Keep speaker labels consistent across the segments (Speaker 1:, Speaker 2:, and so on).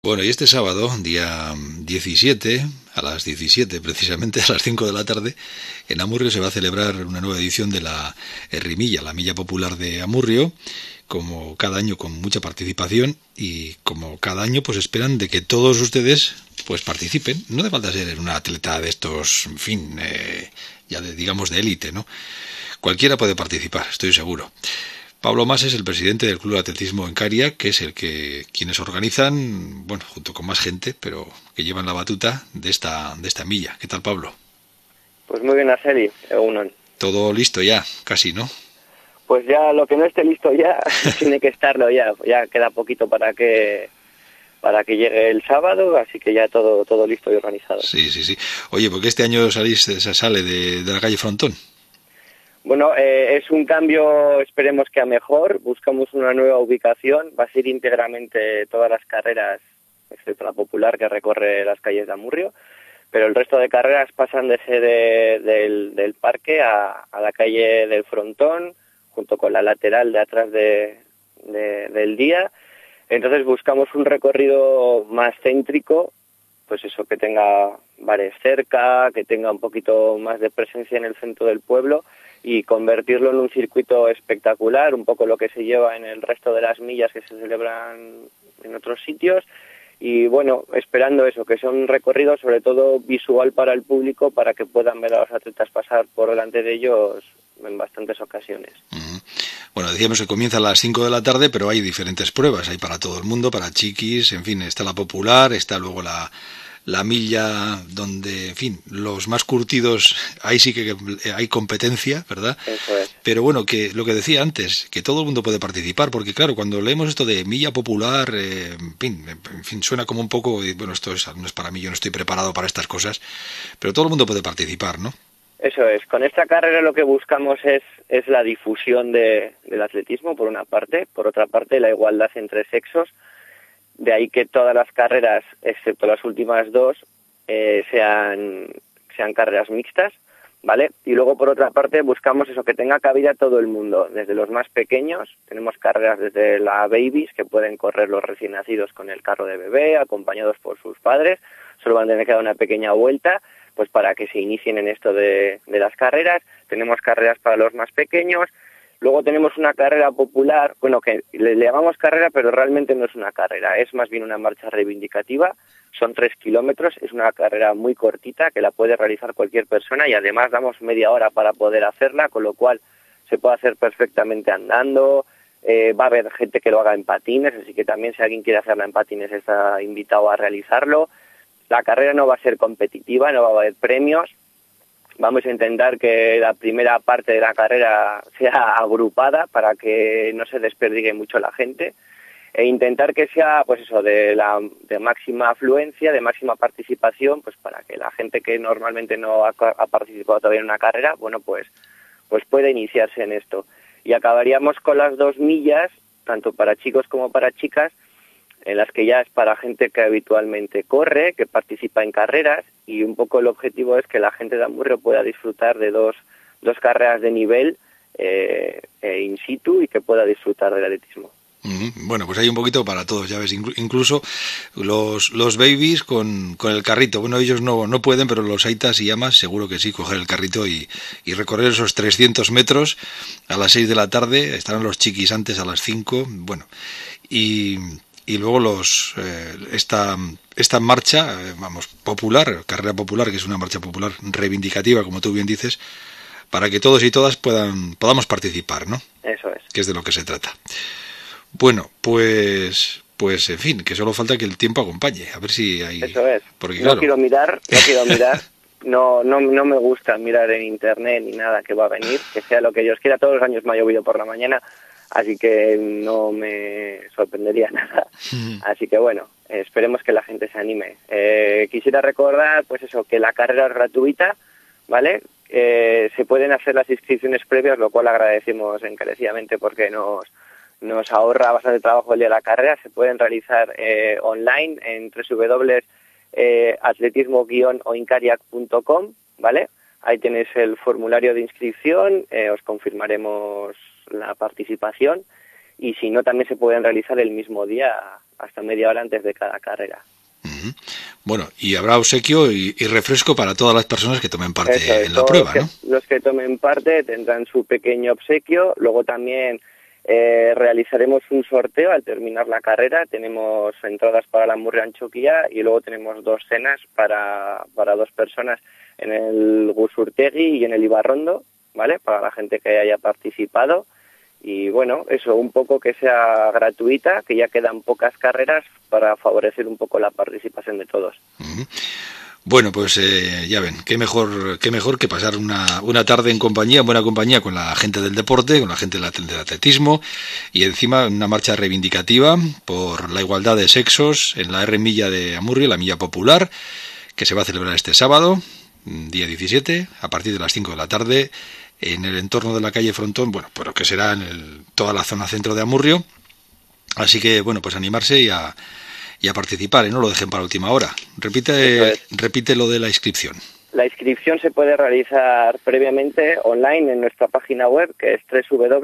Speaker 1: Bueno, y este sábado, día 17, a las 17, precisamente a las 5 de la tarde, en Amurrio se va a celebrar una nueva edición de la Rimilla, la Milla Popular de Amurrio, como cada año con mucha participación y como cada año pues esperan de que todos ustedes pues participen. No hace falta ser un atleta de estos, en fin, digamos de élite, ¿no? Cualquiera puede participar, estoy seguro. Pablo Mas es el presidente del Club de Atletismo en Caria, que es quienes organizan, bueno, junto con más gente, pero que llevan la batuta de esta milla. ¿Qué tal, Pablo?
Speaker 2: Pues muy bien, Arceli, Egunon.
Speaker 1: Todo listo ya, casi, ¿no?
Speaker 2: Pues ya lo que no esté listo ya tiene que estarlo ya. Ya queda poquito para que llegue el sábado, así que ya todo listo y organizado.
Speaker 1: Sí. Oye, ¿por qué este año sale de la calle Frontón?
Speaker 2: Bueno, es un cambio, esperemos que a mejor. Buscamos una nueva ubicación. Va a ser íntegramente todas las carreras, excepto la popular que recorre las calles de Amurrio. Pero el resto de carreras pasan de sede del parque a la calle del Frontón, junto con la lateral de atrás del día. Entonces buscamos un recorrido más céntrico, pues eso, que tenga bares cerca, que tenga un poquito más de presencia en el centro del pueblo y convertirlo en un circuito espectacular, un poco lo que se lleva en el resto de las millas que se celebran en otros sitios. Y bueno, esperando eso, que sea un recorrido sobre todo visual para el público, para que puedan ver a los atletas pasar por delante de ellos en bastantes ocasiones.
Speaker 1: Uh-huh. Bueno, decíamos que comienza a las 5 de la tarde, pero hay diferentes pruebas, hay para todo el mundo, para chiquis, en fin, está la popular, está luego la milla donde, en fin, los más curtidos, ahí sí que hay competencia, ¿verdad?
Speaker 2: Eso es.
Speaker 1: Pero bueno, que lo que decía antes, que todo el mundo puede participar, porque claro, cuando leemos esto de milla popular, en fin, suena como un poco, bueno, esto no es para mí, yo no estoy preparado para estas cosas, pero todo el mundo puede participar, ¿no?
Speaker 2: Eso es. Con esta carrera lo que buscamos es la difusión del atletismo, por una parte. Por otra parte, la igualdad entre sexos. De ahí que todas las carreras, excepto las últimas dos, sean carreras mixtas, ¿vale? Y luego, por otra parte, buscamos eso, que tenga cabida todo el mundo. Desde los más pequeños, tenemos carreras desde la babies, que pueden correr los recién nacidos con el carro de bebé, acompañados por sus padres. Solo van a tener que dar una pequeña vuelta, pues para que se inicien en esto de las carreras. Tenemos carreras para los más pequeños. Luego tenemos una carrera popular, bueno, que le llamamos carrera, pero realmente no es una carrera, es más bien una marcha reivindicativa. Son 3 kilómetros, es una carrera muy cortita que la puede realizar cualquier persona y además damos media hora para poder hacerla, con lo cual se puede hacer perfectamente andando. Va a haber gente que lo haga en patines, así que también si alguien quiere hacerla en patines está invitado a realizarlo. La carrera no va a ser competitiva, no va a haber premios. Vamos a intentar que la primera parte de la carrera sea agrupada para que no se desperdigue mucho la gente e intentar que sea, pues eso, de máxima afluencia, de máxima participación, pues para que la gente que normalmente no ha participado todavía en una carrera, bueno, pues pueda iniciarse en esto. Y acabaríamos con las 2 millas, tanto para chicos como para chicas, en las que ya es para gente que habitualmente corre, que participa en carreras, y un poco el objetivo es que la gente de Amurrio pueda disfrutar de dos carreras de nivel in situ y que pueda disfrutar del atletismo.
Speaker 1: Bueno, pues hay un poquito para todos, ya ves, incluso los babies con el carrito. Bueno, ellos no pueden, pero los aitas y amas seguro que sí, coger el carrito y recorrer esos 300 metros a las 6 de la tarde. Estarán los chiquis antes a las 5, bueno, y luego esta marcha, popular, carrera popular, que es una marcha popular reivindicativa, como tú bien dices, para que todos y todas podamos participar, ¿no?
Speaker 2: Eso es.
Speaker 1: Que es de lo que se trata. Bueno, pues en fin, que solo falta que el tiempo acompañe, a ver si hay...
Speaker 2: Eso es.
Speaker 1: Porque,
Speaker 2: no
Speaker 1: claro...
Speaker 2: quiero mirar, no me gusta mirar en internet ni nada que va a venir, que sea lo que Dios quiera. Todos los años me ha llovido por la mañana, así que no me sorprendería nada. Así que bueno, esperemos que la gente se anime. Quisiera recordar, pues eso, que la carrera es gratuita, ¿vale? Se pueden hacer las inscripciones previas, lo cual agradecemos encarecidamente porque nos ahorra bastante trabajo el día de la carrera. Se pueden realizar online en www.atletismo-oincariac.com, ¿vale? Ahí tenéis el formulario de inscripción, os confirmaremos la participación y si no también se pueden realizar el mismo día hasta media hora antes de cada carrera.
Speaker 1: Bueno, y habrá obsequio y refresco para todas las personas que tomen parte en la prueba, ¿no?
Speaker 2: Los que tomen parte tendrán su pequeño obsequio. Luego también realizaremos un sorteo al terminar la carrera. Tenemos entradas para la Amurrio-Antxokia y luego tenemos 2 cenas para 2 personas en el Gusurtegui y en el Ibarrondo, ¿vale? Para la gente que haya participado. Y bueno, eso, un poco que sea gratuita, que ya quedan pocas carreras para favorecer un poco la participación de todos.
Speaker 1: Bueno, pues ya ven, qué mejor que pasar una tarde en buena compañía con la gente del deporte, con la gente del atletismo, y encima una marcha reivindicativa por la igualdad de sexos en la R-Milla de Amurrio, la milla popular, que se va a celebrar este sábado, día 17, a partir de las 5 de la tarde, en el entorno de la calle Frontón, bueno, pues lo que será en toda la zona centro de Amurrio. Así que, bueno, pues animarse y a participar, no lo dejen para última hora. Repite lo de la inscripción.
Speaker 2: La inscripción se puede realizar previamente online en nuestra página web, que es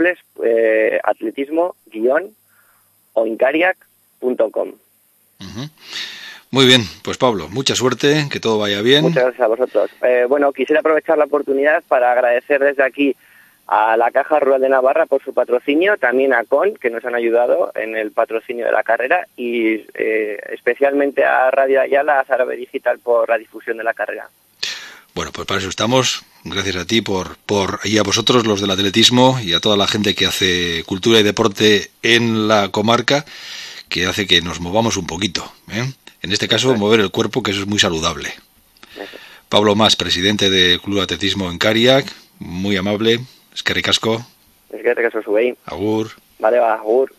Speaker 2: www.atletismo-oincariac.com.
Speaker 1: Muy bien, pues Pablo, mucha suerte, que todo vaya bien.
Speaker 2: Muchas gracias a vosotros. Bueno, quisiera aprovechar la oportunidad para agradecer desde aquí a la Caja Rural de Navarra por su patrocinio, también a CON, que nos han ayudado en el patrocinio de la carrera, y especialmente a Radio Ayala, a Zarabe Digital por la difusión de la carrera.
Speaker 1: Bueno, pues para eso estamos. Gracias a ti y a vosotros, los del atletismo, y a toda la gente que hace cultura y deporte en la comarca, que hace que nos movamos un poquito, ¿eh? En este caso, mover el cuerpo, que eso es muy saludable. Pablo Mas, presidente del Club Atletismo Encariac, muy amable. Eskerrik asko.
Speaker 2: Eskerrik asko zuei.
Speaker 1: Agur.
Speaker 2: Vale, va, agur.